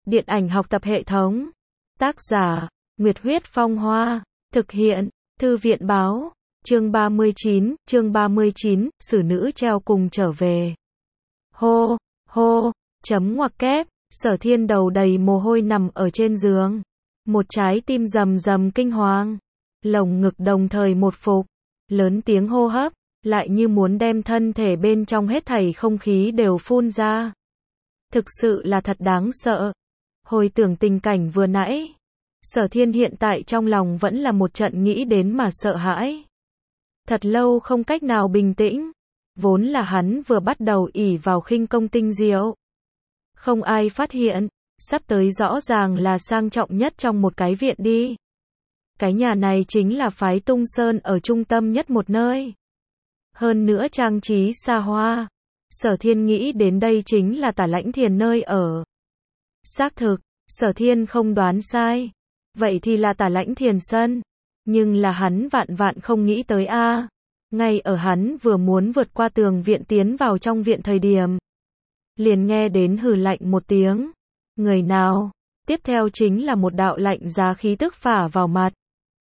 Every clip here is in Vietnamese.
Điện ảnh học tập hệ thống. Tác giả, Nguyệt Huyết Phong Hoa. Thực hiện, Thư viện báo. Chương 39, xử nữ treo cùng trở về. Hô, hô, chấm ngoặc kép, Sở Thiên đầu đầy mồ hôi nằm ở trên giường. Một trái tim rầm rầm kinh hoàng. Lồng ngực đồng thời một phục. Lớn tiếng hô hấp, lại như muốn đem thân thể bên trong hết thảy không khí đều phun ra. Thực sự là thật đáng sợ. Hồi tưởng tình cảnh vừa nãy, Sở Thiên hiện tại trong lòng vẫn là một trận nghĩ đến mà sợ hãi. Thật lâu không cách nào bình tĩnh. Vốn là hắn vừa bắt đầu ỷ vào khinh công tinh diệu. Không ai phát hiện, sắp tới rõ ràng là sang trọng nhất trong một cái viện đi. Cái nhà này chính là phái Tung Sơn ở trung tâm nhất một nơi. Hơn nữa trang trí xa hoa. Sở Thiên nghĩ đến đây chính là Tả Lãnh Thiền nơi ở. Xác thực, Sở Thiên không đoán sai. Vậy thì là Tả Lãnh Thiền sân. Nhưng là hắn vạn vạn không nghĩ tới a. Ngay ở hắn vừa muốn vượt qua tường viện tiến vào trong viện thời điểm, liền nghe đến hừ lạnh một tiếng. Người nào? Tiếp theo chính là một đạo lạnh giá khí tức phả vào mặt.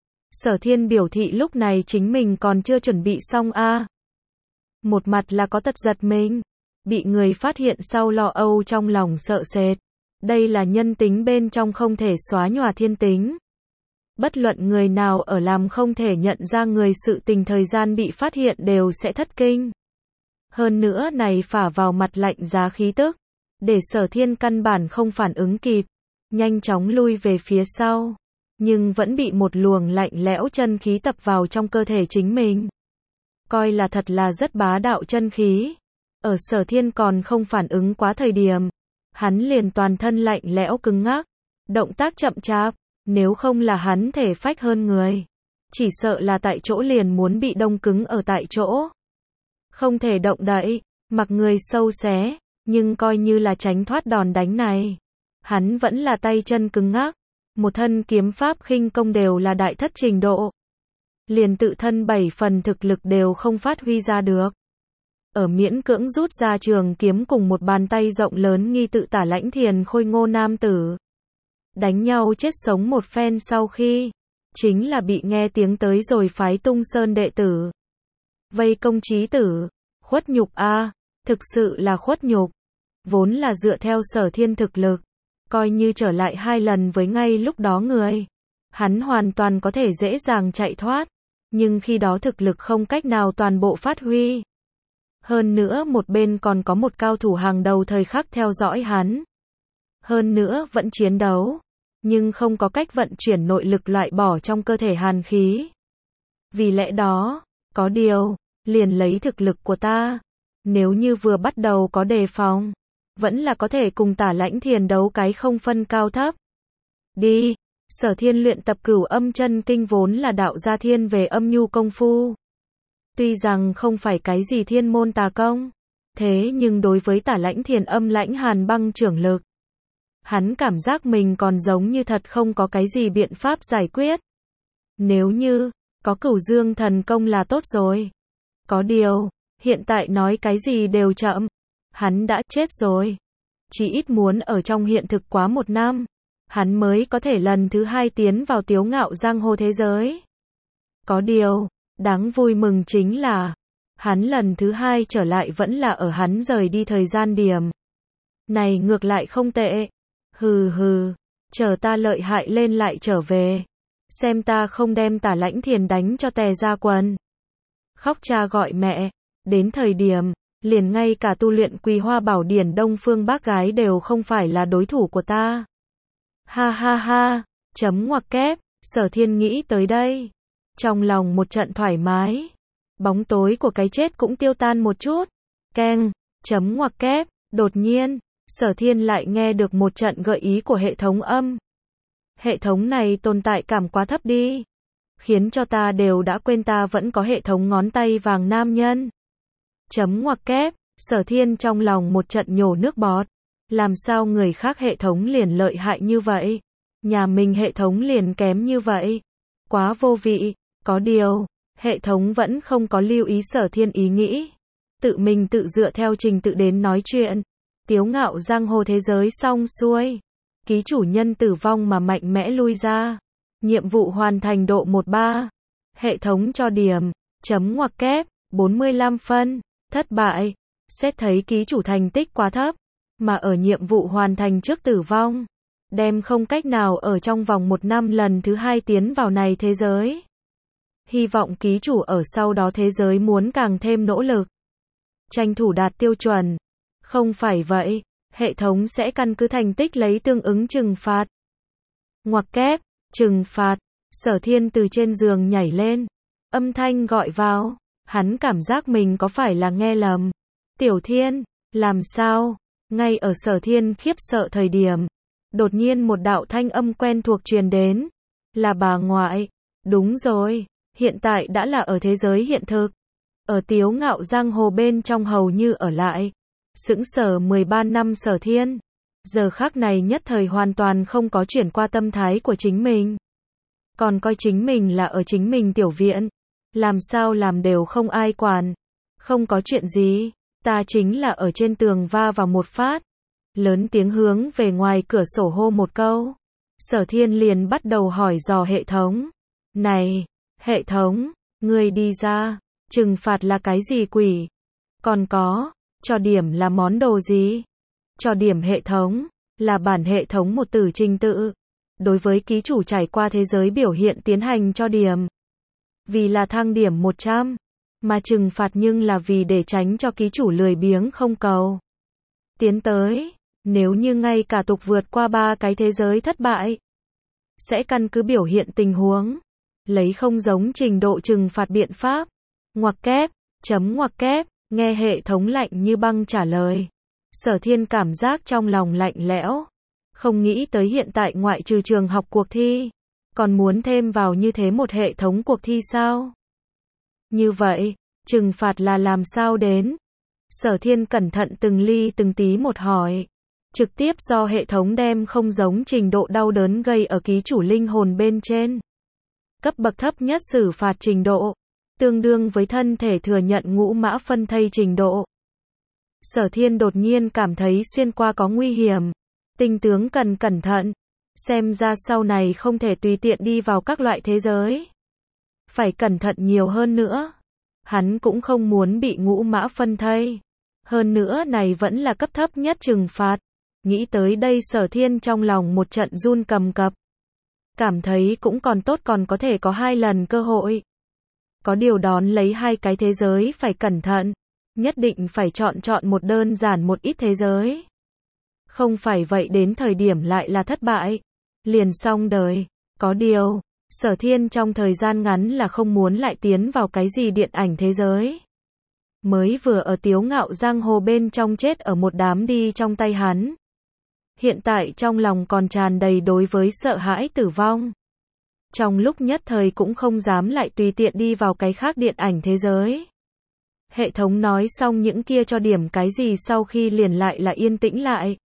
Sở Thiên biểu thị lúc này chính mình còn chưa chuẩn bị xong a. Một mặt là có tật giật mình, bị người phát hiện sau lo âu trong lòng sợ sệt. Đây là nhân tính bên trong không thể xóa nhòa thiên tính. Bất luận người nào ở làm không thể nhận ra người sự tình thời gian bị phát hiện đều sẽ thất kinh. Hơn nữa này phả vào mặt lạnh giá khí tức, để Sở Thiên căn bản không phản ứng kịp, nhanh chóng lui về phía sau, nhưng vẫn bị một luồng lạnh lẽo chân khí tập vào trong cơ thể chính mình. Coi là thật là rất bá đạo chân khí. Ở Sở Thiên còn không phản ứng quá thời điểm, hắn liền toàn thân lạnh lẽo cứng ngắc, động tác chậm chạp, nếu không là hắn thể phách hơn người, chỉ sợ là tại chỗ liền muốn bị đông cứng ở tại chỗ. Không thể động đậy, mặc người sâu xé, nhưng coi như là tránh thoát đòn đánh này, hắn vẫn là tay chân cứng ngắc, một thân kiếm pháp khinh công đều là đại thất trình độ. Liền tự thân 7 phần thực lực đều không phát huy ra được. Ở miễn cưỡng rút ra trường kiếm cùng một bàn tay rộng lớn nghi tự Tả Lãnh Thiền khôi ngô nam tử. Đánh nhau chết sống một phen sau khi, chính là bị nghe tiếng tới rồi phái Tung Sơn đệ tử. Vây công chí tử, khuất nhục a, thực sự là khuất nhục. Vốn là dựa theo Sở Thiên thực lực, coi như trở lại 2 lần với ngay lúc đó người, hắn hoàn toàn có thể dễ dàng chạy thoát. Nhưng khi đó thực lực không cách nào toàn bộ phát huy. Hơn nữa một bên còn có một cao thủ hàng đầu thời khắc theo dõi hắn. Hơn nữa vẫn chiến đấu, nhưng không có cách vận chuyển nội lực loại bỏ trong cơ thể hàn khí. Vì lẽ đó, có điều, liền lấy thực lực của ta, nếu như vừa bắt đầu có đề phòng, vẫn là có thể cùng Tả Lãnh Thiền đấu cái không phân cao thấp. Đi. Sở Thiên luyện tập Cửu Âm Chân Kinh vốn là đạo gia thiên về âm nhu công phu. Tuy rằng không phải cái gì thiên môn tà công, thế nhưng đối với Tả Lãnh Thiền âm lãnh hàn băng trưởng lực, hắn cảm giác mình còn giống như thật không có cái gì biện pháp giải quyết. Nếu như có Cửu Dương thần công là tốt rồi. Có điều, hiện tại nói cái gì đều chậm. Hắn đã chết rồi. Chỉ ít muốn ở trong hiện thực quá 1 năm. Hắn mới có thể lần thứ 2 tiến vào tiếu ngạo giang hồ thế giới. Có điều, đáng vui mừng chính là, hắn lần thứ 2 trở lại vẫn là ở hắn rời đi thời gian điểm. Này ngược lại không tệ. Hừ hừ, chờ ta lợi hại lên lại trở về. Xem ta không đem Tả Lãnh Thiền đánh cho tè ra quần. Khóc cha gọi mẹ, đến thời điểm, liền ngay cả tu luyện Quỳ Hoa Bảo Điển Đông Phương bác gái đều không phải là đối thủ của ta. Ha ha ha, chấm ngoặc kép, Sở Thiên nghĩ tới đây. Trong lòng một trận thoải mái. Bóng tối của cái chết cũng tiêu tan một chút. Keng, chấm ngoặc kép, đột nhiên, Sở Thiên lại nghe được một trận gợi ý của hệ thống âm. Hệ thống này tồn tại cảm quá thấp đi. Khiến cho ta đều đã quên ta vẫn có hệ thống ngón tay vàng nam nhân. Chấm ngoặc kép, Sở Thiên trong lòng một trận nhổ nước bọt. Làm sao người khác hệ thống liền lợi hại như vậy? Nhà mình hệ thống liền kém như vậy? Quá vô vị. Có điều, hệ thống vẫn không có lưu ý Sở Thiên ý nghĩ. Tự mình tự dựa theo trình tự đến nói chuyện. Tiếu ngạo giang hồ thế giới xong xuôi. Ký chủ nhân tử vong mà mạnh mẽ lui ra. Nhiệm vụ hoàn thành độ 13. Hệ thống cho điểm. Chấm ngoặc kép. 45 phân. Thất bại. Xét thấy ký chủ thành tích quá thấp. Mà ở nhiệm vụ hoàn thành trước tử vong. Đem không cách nào ở trong vòng 1 năm lần thứ 2 tiến vào này thế giới. Hy vọng ký chủ ở sau đó thế giới muốn càng thêm nỗ lực. Tranh thủ đạt tiêu chuẩn. Không phải vậy, hệ thống sẽ căn cứ thành tích lấy tương ứng trừng phạt. Ngoặc kép, trừng phạt. Sở Thiên từ trên giường nhảy lên. Âm thanh gọi vào. Hắn cảm giác mình có phải là nghe lầm. Tiểu Thiên, làm sao? Ngay ở Sở Thiên khiếp sợ thời điểm. Đột nhiên một đạo thanh âm quen thuộc truyền đến. Là bà ngoại. Đúng rồi, hiện tại đã là ở thế giới hiện thực. Ở Tiếu Ngạo giang hồ bên trong hầu như ở lại. Sững sờ 13 năm Sở Thiên. Giờ khắc này nhất thời hoàn toàn không có chuyển qua tâm thái của chính mình. Còn coi chính mình là ở chính mình tiểu viện. Làm sao làm đều không ai quản. Không có chuyện gì. Ta chính là ở trên tường va vào một phát. Lớn tiếng hướng về ngoài cửa sổ hô một câu. Sở Thiên liền bắt đầu hỏi dò hệ thống. Này, hệ thống, ngươi đi ra. Trừng phạt là cái gì quỷ? Còn có, cho điểm là món đồ gì? Cho điểm hệ thống, là bản hệ thống một tử trình tự. Đối với ký chủ trải qua thế giới biểu hiện tiến hành cho điểm. Vì là thăng điểm 100. Mà trừng phạt nhưng là vì để tránh cho ký chủ lười biếng không cầu. Tiến tới, nếu như ngay cả tục vượt qua 3 cái thế giới thất bại. Sẽ căn cứ biểu hiện tình huống. Lấy không giống trình độ trừng phạt biện pháp. Ngoặc kép, chấm ngoặc kép, nghe hệ thống lạnh như băng trả lời. Sở Thiên cảm giác trong lòng lạnh lẽo. Không nghĩ tới hiện tại ngoại trừ trường học cuộc thi. Còn muốn thêm vào như thế một hệ thống cuộc thi sao? Như vậy, trừng phạt là làm sao đến? Sở Thiên cẩn thận từng ly từng tí một hỏi. Trực tiếp do hệ thống đem không giống trình độ đau đớn gây ở ký chủ linh hồn bên trên. Cấp bậc thấp nhất xử phạt trình độ. Tương đương với thân thể thừa nhận ngũ mã phân thây trình độ. Sở Thiên đột nhiên cảm thấy xuyên qua có nguy hiểm. Tinh tướng cần cẩn thận. Xem ra sau này không thể tùy tiện đi vào các loại thế giới. Phải cẩn thận nhiều hơn nữa. Hắn cũng không muốn bị ngũ mã phân thây. Hơn nữa này vẫn là cấp thấp nhất trừng phạt. Nghĩ tới đây Sở Thiên trong lòng một trận run cầm cập. Cảm thấy cũng còn tốt, còn có thể có 2 lần cơ hội. Có điều đón lấy 2 cái thế giới phải cẩn thận. Nhất định phải chọn một đơn giản một ít thế giới. Không phải vậy đến thời điểm lại là thất bại. Liền xong đời. Có điều, Sở Thiên trong thời gian ngắn là không muốn lại tiến vào cái gì điện ảnh thế giới. Mới vừa ở Tiếu Ngạo giang hồ bên trong chết ở một đám đi trong tay hắn. Hiện tại trong lòng còn tràn đầy đối với sợ hãi tử vong. Trong lúc nhất thời cũng không dám lại tùy tiện đi vào cái khác điện ảnh thế giới. Hệ thống nói xong những kia cho điểm cái gì sau khi liền lại là yên tĩnh lại.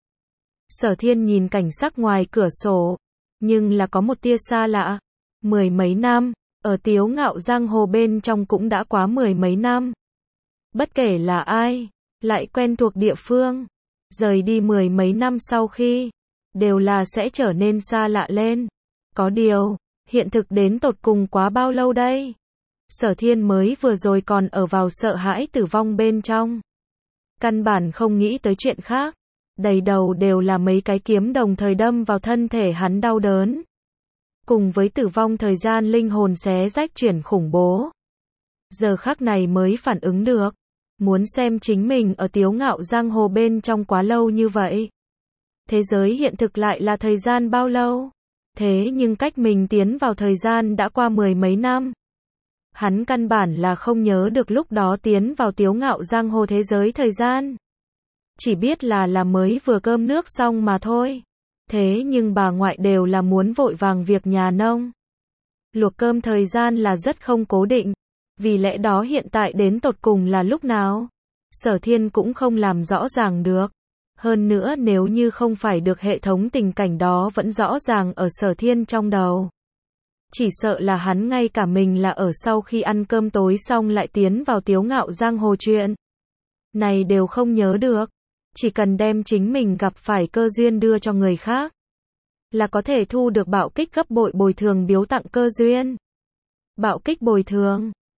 Sở Thiên nhìn cảnh sắc ngoài cửa sổ. Nhưng là có một tia xa lạ. 10 mấy năm, ở Tiếu Ngạo giang hồ bên trong cũng đã quá 10 mấy năm. Bất kể là ai, lại quen thuộc địa phương. Rời đi 10 mấy năm sau khi, đều là sẽ trở nên xa lạ lên. Có điều, hiện thực đến tột cùng quá bao lâu đây? Sở Thiên mới vừa rồi còn ở vào sợ hãi tử vong bên trong. Căn bản không nghĩ tới chuyện khác. Đầy đầu đều là mấy cái kiếm đồng thời đâm vào thân thể hắn đau đớn. Cùng với tử vong thời gian linh hồn xé rách chuyển khủng bố. Giờ khắc này mới phản ứng được. Muốn xem chính mình ở Tiếu Ngạo giang hồ bên trong quá lâu như vậy. Thế giới hiện thực lại là thời gian bao lâu? Thế nhưng cách mình tiến vào thời gian đã qua 10 mấy năm. Hắn căn bản là không nhớ được lúc đó tiến vào Tiếu Ngạo giang hồ thế giới thời gian. Chỉ biết là mới vừa cơm nước xong mà thôi. Thế nhưng bà ngoại đều là muốn vội vàng việc nhà nông. Luộc cơm thời gian là rất không cố định. Vì lẽ đó hiện tại đến tột cùng là lúc nào? Sở Thiên cũng không làm rõ ràng được. Hơn nữa nếu như không phải được hệ thống tình cảnh đó vẫn rõ ràng ở Sở Thiên trong đầu. Chỉ sợ là hắn ngay cả mình là ở sau khi ăn cơm tối xong lại tiến vào Tiếu Ngạo giang hồ chuyện. Này đều không nhớ được. Chỉ cần đem chính mình gặp phải cơ duyên đưa cho người khác. là có thể thu được bạo kích gấp bội bồi thường biếu tặng cơ duyên. Bạo kích bồi thường